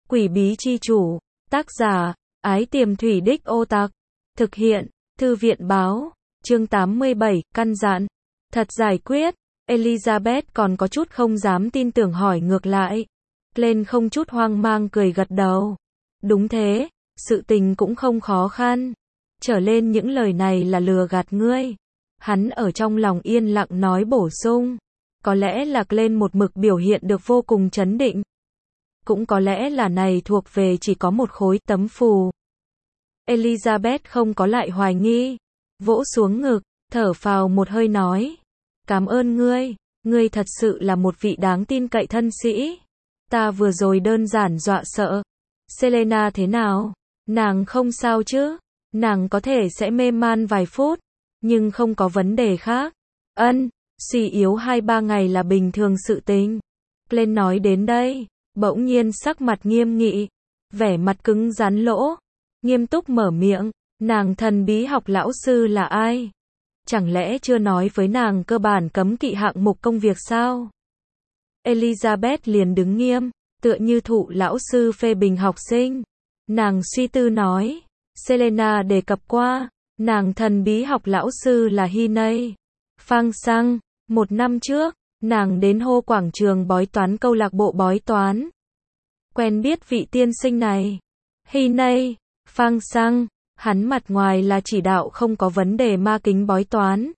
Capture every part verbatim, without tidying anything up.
Quỷ bí chi chủ, tác giả, Ái Tiềm Thủy Đích Ô Tặc, thực hiện, Thư viện báo, chương tám mươi bảy, căn dặn, thật giải quyết, Elizabeth còn có chút không dám tin tưởng hỏi ngược lại. Glenn không chút hoang mang cười gật đầu. Đúng thế, sự tình cũng không khó khăn. Trở lên những lời này là lừa gạt ngươi. Hắn ở trong lòng yên lặng nói bổ sung. Có lẽ là Glenn một mực biểu hiện được vô cùng trấn định. Cũng có lẽ là này thuộc về chỉ có một khối tấm phù. Elizabeth không có lại hoài nghi. Vỗ xuống ngực, thở phào một hơi nói. Cảm ơn ngươi, ngươi thật sự là một vị đáng tin cậy thân sĩ. Ta vừa rồi đơn giản dọa sợ. Selena thế nào? Nàng không sao chứ? Nàng có thể sẽ mê man vài phút, nhưng không có vấn đề khác. Ân, suy yếu hai ba ngày là bình thường sự tình. Glenn nói đến đây, bỗng nhiên sắc mặt nghiêm nghị, vẻ mặt cứng rắn lỗ, nghiêm túc mở miệng, nàng thần bí học lão sư là ai? Chẳng lẽ chưa nói với nàng cơ bản cấm kỵ hạng mục công việc sao? Elizabeth liền đứng nghiêm, tựa như thụ lão sư phê bình học sinh. Nàng suy tư nói, Selena đề cập qua, nàng thần bí học lão sư là Hinay. Phang Sang, một năm trước, nàng đến hô quảng trường bói toán câu lạc bộ bói toán. Quen biết vị tiên sinh này. Hinay, Phang Sang, hắn mặt ngoài là chỉ đạo không có vấn đề ma kính bói toán.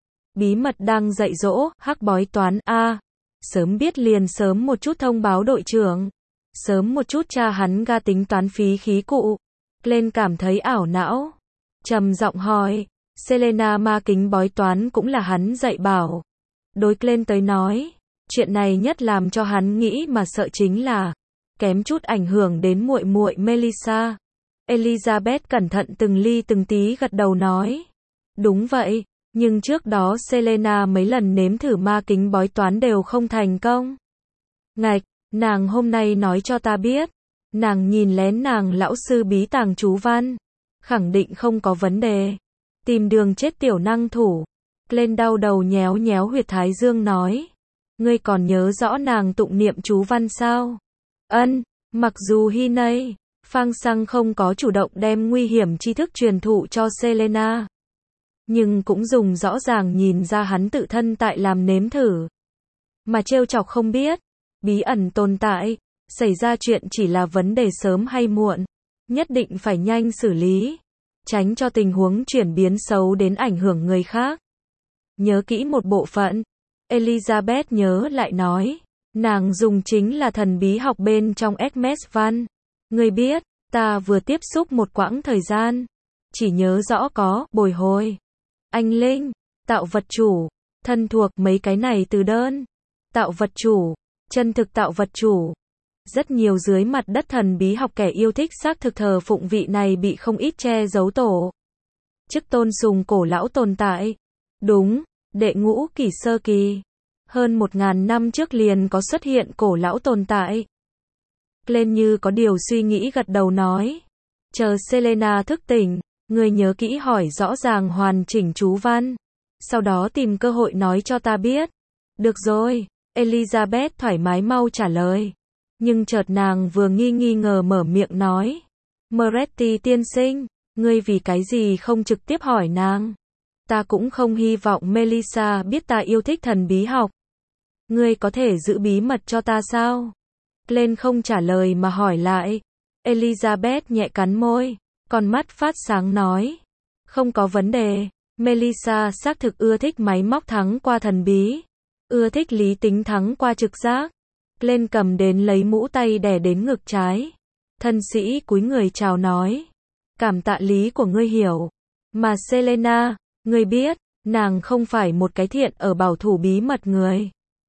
Bí mật đang dạy dỗ, hắc bói toán A. Sớm biết liền sớm một chút thông báo đội trưởng. Sớm một chút cha hắn ga tính toán phí khí cụ. Glenn cảm thấy ảo não. Trầm giọng hỏi, Selena ma kính bói toán cũng là hắn dạy bảo. Đối Glenn tới nói, chuyện này nhất làm cho hắn nghĩ mà sợ chính là kém chút ảnh hưởng đến muội muội Melissa. Elizabeth cẩn thận từng ly từng tí gật đầu nói, đúng vậy, nhưng trước đó Selena mấy lần nếm thử ma kính bói toán đều không thành công. Ngạch, nàng hôm nay nói cho ta biết, nàng nhìn lén nàng lão sư bí tàng chú văn, khẳng định không có vấn đề. Tìm đường chết tiểu năng thủ. Glenn đau đầu nhéo nhéo huyệt thái dương nói, ngươi còn nhớ rõ nàng tụng niệm chú văn sao? Ân, mặc dù Hinay, Phang Sang không có chủ động đem nguy hiểm tri thức truyền thụ cho Selena, nhưng cũng dùng rõ ràng nhìn ra hắn tự thân tại làm nếm thử. Mà trêu chọc không biết, bí ẩn tồn tại, xảy ra chuyện chỉ là vấn đề sớm hay muộn, nhất định phải nhanh xử lý, tránh cho tình huống chuyển biến xấu đến ảnh hưởng người khác. Nhớ kỹ một bộ phận, Elizabeth nhớ lại nói, nàng dùng chính là thần bí học bên trong Hermes văn. Ngươi biết, ta vừa tiếp xúc một quãng thời gian, chỉ nhớ rõ có bồi hồi, anh linh, tạo vật chủ, thân thuộc mấy cái này từ đơn. Tạo vật chủ, chân thực tạo vật chủ. Rất nhiều dưới mặt đất thần bí học kẻ yêu thích xác thực thờ phụng vị này bị không ít che giấu tổ chức tôn sùng cổ lão tồn tại. Đúng, đệ ngũ kỷ sơ kỳ. Hơn một ngàn năm trước liền có xuất hiện cổ lão tồn tại. Glenn như có điều suy nghĩ gật đầu nói. Chờ Selena thức tỉnh, ngươi nhớ kỹ hỏi rõ ràng hoàn chỉnh chú văn. Sau đó tìm cơ hội nói cho ta biết. Được rồi, Elizabeth thoải mái mau trả lời. Nhưng chợt nàng vừa nghi nghi ngờ mở miệng nói. Moretti tiên sinh, ngươi vì cái gì không trực tiếp hỏi nàng? Ta cũng không hy vọng Melissa biết ta yêu thích thần bí học. Ngươi có thể giữ bí mật cho ta sao? Glenn không trả lời mà hỏi lại. Elizabeth nhẹ cắn môi, con mắt phát sáng nói. Không có vấn đề, Melissa xác thực ưa thích máy móc thắng qua thần bí. Ưa thích lý tính thắng qua trực giác. Glenn cầm đến lấy mũ tay đè đến ngực trái. Thân sĩ cúi người chào nói. Cảm tạ lý của ngươi hiểu. Mà Selena, ngươi biết, nàng không phải một cái thiện ở bảo thủ bí mật người.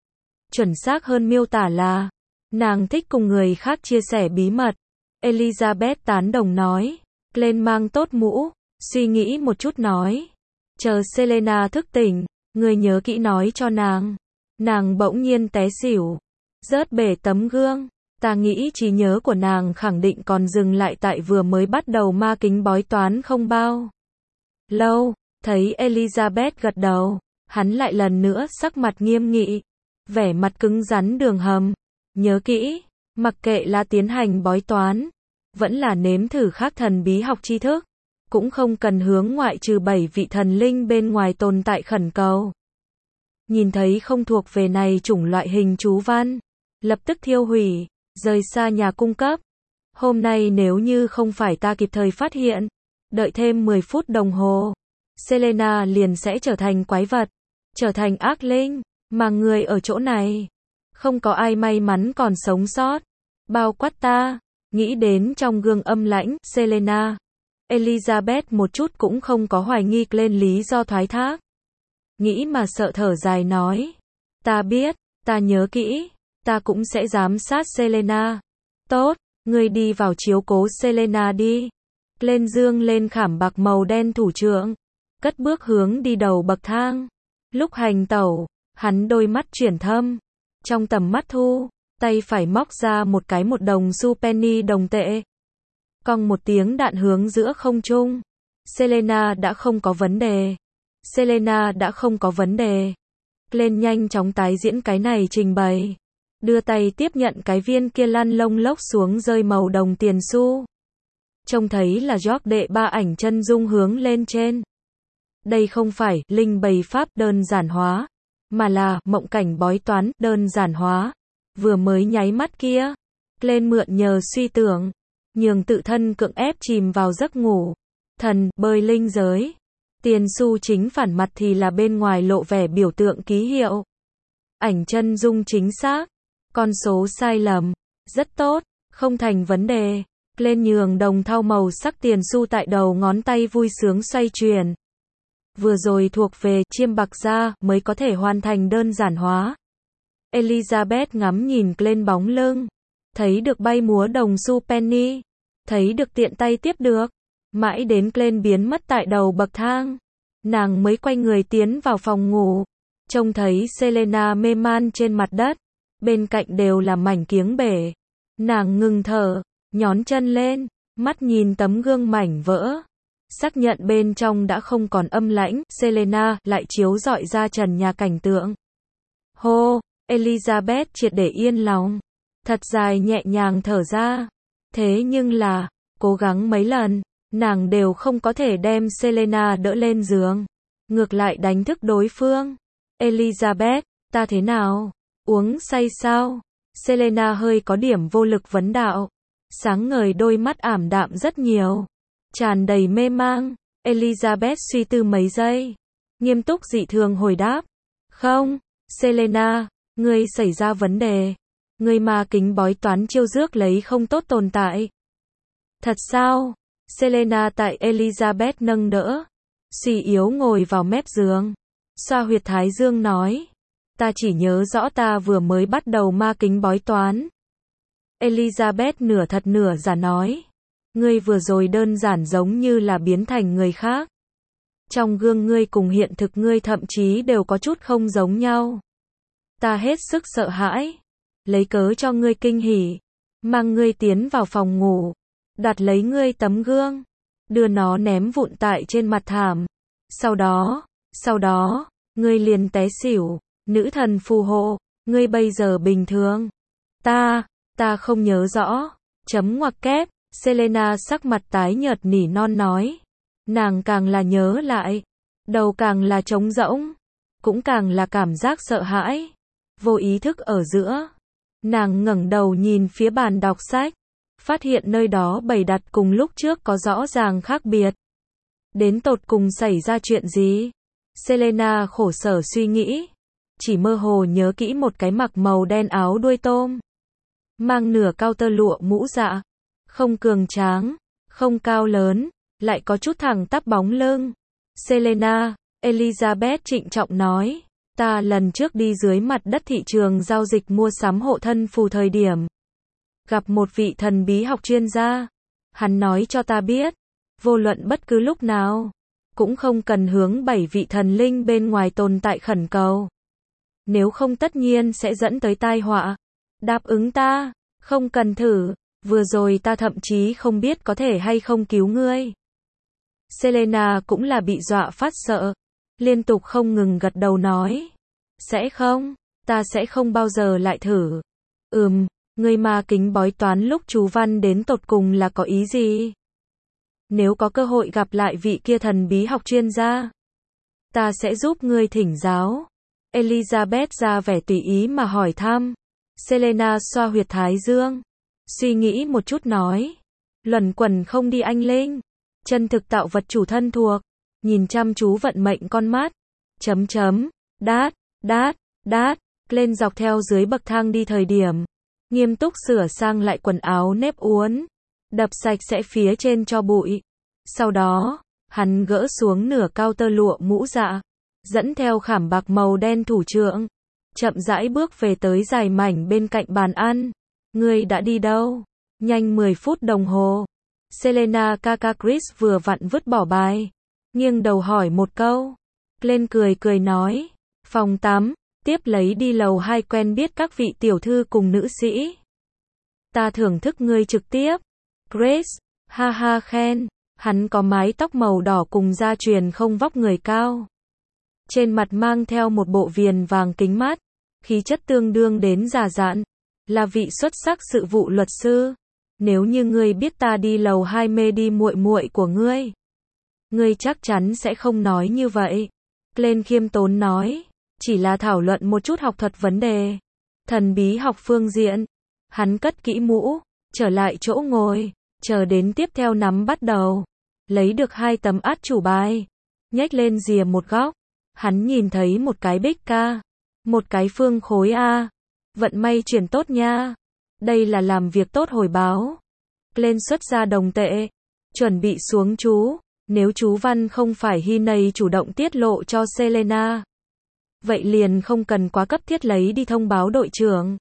Chuẩn xác hơn miêu tả là, nàng thích cùng người khác chia sẻ bí mật. Elizabeth tán đồng nói. Glenn mang tốt mũ, suy nghĩ một chút nói. Chờ Selena thức tỉnh, ngươi nhớ kỹ nói cho nàng. Nàng bỗng nhiên té xỉu, rớt bể tấm gương. Ta nghĩ trí nhớ của nàng khẳng định còn dừng lại tại vừa mới bắt đầu ma kính bói toán không bao lâu. Thấy Elizabeth gật đầu, hắn lại lần nữa sắc mặt nghiêm nghị, vẻ mặt cứng rắn đường hầm. Nhớ kỹ, Mặc kệ là tiến hành bói toán, vẫn là nếm thử khác thần bí học tri thức, cũng không cần hướng ngoại trừ bảy vị thần linh bên ngoài tồn tại khẩn cầu. Nhìn thấy không thuộc về này chủng loại hình chú văn, lập tức thiêu hủy, rời xa nhà cung cấp. Hôm nay nếu như không phải ta kịp thời phát hiện, đợi thêm mười phút đồng hồ, Selena liền sẽ trở thành quái vật, trở thành ác linh, mà người ở chỗ này, không có ai may mắn còn sống sót, bao quát ta. Nghĩ đến trong gương âm lãnh, Selena, Elizabeth một chút cũng không có hoài nghi lên lý do thoái thác. Nghĩ mà sợ thở dài nói, ta biết, ta nhớ kỹ, ta cũng sẽ giám sát Selena. Tốt, ngươi đi vào chiếu cố Selena đi. Lên dương lên khảm bạc màu đen thủ trưởng, cất bước hướng đi đầu bậc thang. Lúc hành tẩu, hắn đôi mắt chuyển thâm, trong tầm mắt thu, tay phải móc ra một cái một đồng xu penny đồng tệ. Cong một tiếng đạn hướng giữa không trung. Selena đã không có vấn đề. Selena đã không có vấn đề. Lên nhanh chóng tái diễn cái này trình bày. Đưa tay tiếp nhận cái viên kia lăn lông lốc xuống rơi màu đồng tiền xu. Trông thấy là George đệ ba ảnh chân dung hướng lên trên. Đây không phải linh bày pháp đơn giản hóa, mà là mộng cảnh bói toán đơn giản hóa. Vừa mới nháy mắt kia, lên mượn nhờ suy tưởng, nhường tự thân cưỡng ép chìm vào giấc ngủ. Thần bơi linh giới. Tiền xu chính phản mặt thì là bên ngoài lộ vẻ biểu tượng ký hiệu. Ảnh chân dung chính xác, con số sai lầm, rất tốt, không thành vấn đề. Lên nhường đồng thau màu sắc tiền xu tại đầu ngón tay vui sướng xoay chuyển. Vừa rồi thuộc về chiêm bạc da mới có thể hoàn thành đơn giản hóa. Elizabeth ngắm nhìn lên bóng lưng, thấy được bay múa đồng xu penny, thấy được tiện tay tiếp được, mãi đến lên biến mất tại đầu bậc thang. Nàng mới quay người tiến vào phòng ngủ, trông thấy Selena mê man trên mặt đất, bên cạnh đều là mảnh kiếng bể. Nàng ngừng thở, nhón chân lên, mắt nhìn tấm gương mảnh vỡ, xác nhận bên trong đã không còn âm lãnh. Selena lại chiếu rọi ra trần nhà cảnh tượng. Hô, Elizabeth triệt để yên lòng, thật dài nhẹ nhàng thở ra. Thế nhưng là, cố gắng mấy lần, nàng đều không có thể đem Selena đỡ lên giường, ngược lại đánh thức đối phương. Elizabeth, ta thế nào? Uống say sao? Selena hơi có điểm vô lực vấn đạo, sáng ngời đôi mắt ảm đạm rất nhiều, tràn đầy mê mang. Elizabeth suy tư mấy giây, nghiêm túc dị thường hồi đáp, không, Selena, ngươi xảy ra vấn đề, ngươi ma kính bói toán chiêu dước lấy không tốt tồn tại. Thật sao? Selena tại Elizabeth nâng đỡ, suy yếu ngồi vào mép giường, xoa huyệt thái dương nói, ta chỉ nhớ rõ ta vừa mới bắt đầu ma kính bói toán. Elizabeth nửa thật nửa giả nói, ngươi vừa rồi đơn giản giống như là biến thành người khác. Trong gương ngươi cùng hiện thực ngươi thậm chí đều có chút không giống nhau. Ta hết sức sợ hãi, lấy cớ cho ngươi kinh hỉ, mang ngươi tiến vào phòng ngủ, đặt lấy ngươi tấm gương, đưa nó ném vụn tại trên mặt thảm. Sau đó, sau đó, ngươi liền té xỉu, nữ thần phù hộ, ngươi bây giờ bình thường. Ta, ta không nhớ rõ. Chấm ngoặc kép, Selena sắc mặt tái nhợt nỉ non nói. Nàng càng là nhớ lại, đầu càng là trống rỗng, cũng càng là cảm giác sợ hãi. Vô ý thức ở giữa, nàng ngẩng đầu nhìn phía bàn đọc sách, phát hiện nơi đó bày đặt cùng lúc trước có rõ ràng khác biệt. Đến tột cùng xảy ra chuyện gì? Selena khổ sở suy nghĩ, chỉ mơ hồ nhớ kỹ một cái mặc màu đen áo đuôi tôm, mang nửa cao tơ lụa mũ dạ, không cường tráng, không cao lớn, lại có chút thẳng tắp bóng lưng. Selena, Elizabeth trịnh trọng nói, ta lần trước đi dưới mặt đất thị trường giao dịch mua sắm hộ thân phù thời điểm, gặp một vị thần bí học chuyên gia. Hắn nói cho ta biết, vô luận bất cứ lúc nào, cũng không cần hướng bảy vị thần linh bên ngoài tồn tại khẩn cầu. Nếu không tất nhiên sẽ dẫn tới tai họa. Đáp ứng ta, không cần thử, vừa rồi ta thậm chí không biết có thể hay không cứu ngươi. Selena cũng là bị dọa phát sợ, liên tục không ngừng gật đầu nói, sẽ không, ta sẽ không bao giờ lại thử. Ừm, Ngươi ma kính bói toán lúc chú Văn đến tột cùng là có ý gì? Nếu có cơ hội gặp lại vị kia thần bí học chuyên gia, ta sẽ giúp ngươi thỉnh giáo. Elizabeth ra vẻ tùy ý mà hỏi thăm. Selena xoa huyệt thái dương, suy nghĩ một chút nói. Luẩn quẩn không đi anh Linh. Chân thực tạo vật chủ thân thuộc, nhìn chăm chú vận mệnh con mắt. Chấm chấm, đát, đát, đát, lên dọc theo dưới bậc thang đi thời điểm. Nghiêm túc sửa sang lại quần áo nếp uốn, đập sạch sẽ phía trên cho bụi. Sau đó, hắn gỡ xuống nửa cao tơ lụa mũ dạ, dẫn theo khảm bạc màu đen thủ trượng, chậm rãi bước về tới dài mảnh bên cạnh bàn ăn. Ngươi đã đi đâu? Nhanh mười phút đồng hồ. Selena Kaka Chris vừa vặn vứt bỏ bài, nghiêng đầu hỏi một câu. Lên cười cười nói, phòng tắm, tiếp lấy đi lầu hai quen biết các vị tiểu thư cùng nữ sĩ. Ta thưởng thức ngươi trực tiếp. Grace, ha ha khen, hắn có mái tóc màu đỏ cùng gia truyền không vóc người cao. Trên mặt mang theo một bộ viền vàng kính mát, khí chất tương đương đến già dặn, là vị xuất sắc sự vụ luật sư. Nếu như ngươi biết ta đi lầu hai mê đi muội muội của ngươi, ngươi chắc chắn sẽ không nói như vậy. Glenn khiêm tốn nói, chỉ là thảo luận một chút học thuật vấn đề, thần bí học phương diện. Hắn cất kỹ mũ, trở lại chỗ ngồi, chờ đến tiếp theo nắm bắt đầu. Lấy được hai tấm át chủ bài, nhếch lên rìa một góc. Hắn nhìn thấy một cái bích ca, một cái phương khối A. Vận may chuyển tốt nha. Đây là làm việc tốt hồi báo. Lên xuất ra đồng tệ, chuẩn bị xuống chú. Nếu chú Văn không phải hy này chủ động tiết lộ cho Selena, vậy liền không cần quá cấp thiết lấy đi thông báo đội trưởng.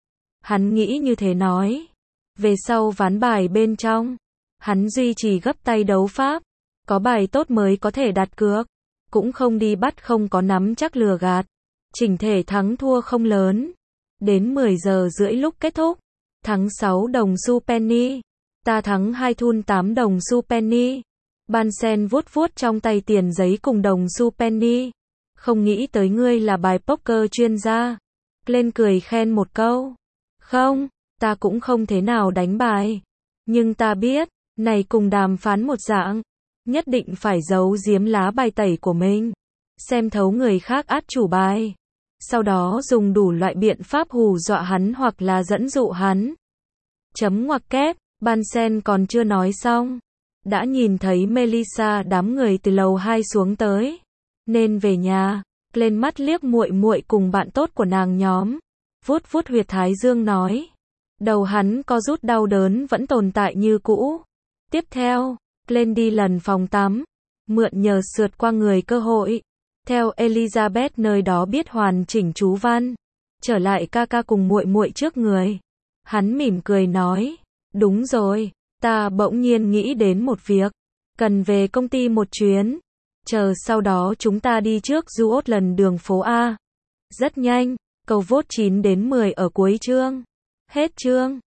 Hắn nghĩ như thế nói. Về sau ván bài bên trong, hắn duy trì gấp tay đấu pháp. Có bài tốt mới có thể đặt cược, cũng không đi bắt không có nắm chắc lừa gạt. Chỉnh thể thắng thua không lớn. Đến mười giờ rưỡi lúc kết thúc, thắng sáu đồng xu penny, ta thắng hai thun tám đồng xu penny. Bansen vuốt vuốt trong tay tiền giấy cùng đồng xu penny. Không nghĩ tới ngươi là bài poker chuyên gia. Lên cười khen một câu. Không, ta cũng không thế nào đánh bài. Nhưng ta biết, này cùng đàm phán một dạng. Nhất định phải giấu giếm lá bài tẩy của mình. Xem thấu người khác át chủ bài. Sau đó dùng đủ loại biện pháp hù dọa hắn hoặc là dẫn dụ hắn. Chấm ngoặc kép, Bansen còn chưa nói xong. Đã nhìn thấy Melissa đám người từ lầu hai xuống tới. Nên về nhà. Lên mắt liếc muội muội cùng bạn tốt của nàng nhóm. Vuốt vuốt huyệt thái dương nói. Đầu hắn có rút đau đớn vẫn tồn tại như cũ. Tiếp theo, lên đi lần phòng tắm. Mượn nhờ sượt qua người cơ hội. Theo Elizabeth nơi đó biết hoàn chỉnh chú Văn. Trở lại ca ca cùng muội muội trước người. Hắn mỉm cười nói. Đúng rồi, ta bỗng nhiên nghĩ đến một việc. Cần về công ty một chuyến. Chờ sau đó chúng ta đi trước du ốt lần đường phố A. Rất nhanh, câu vote chín đến mười ở cuối chương. Hết chương.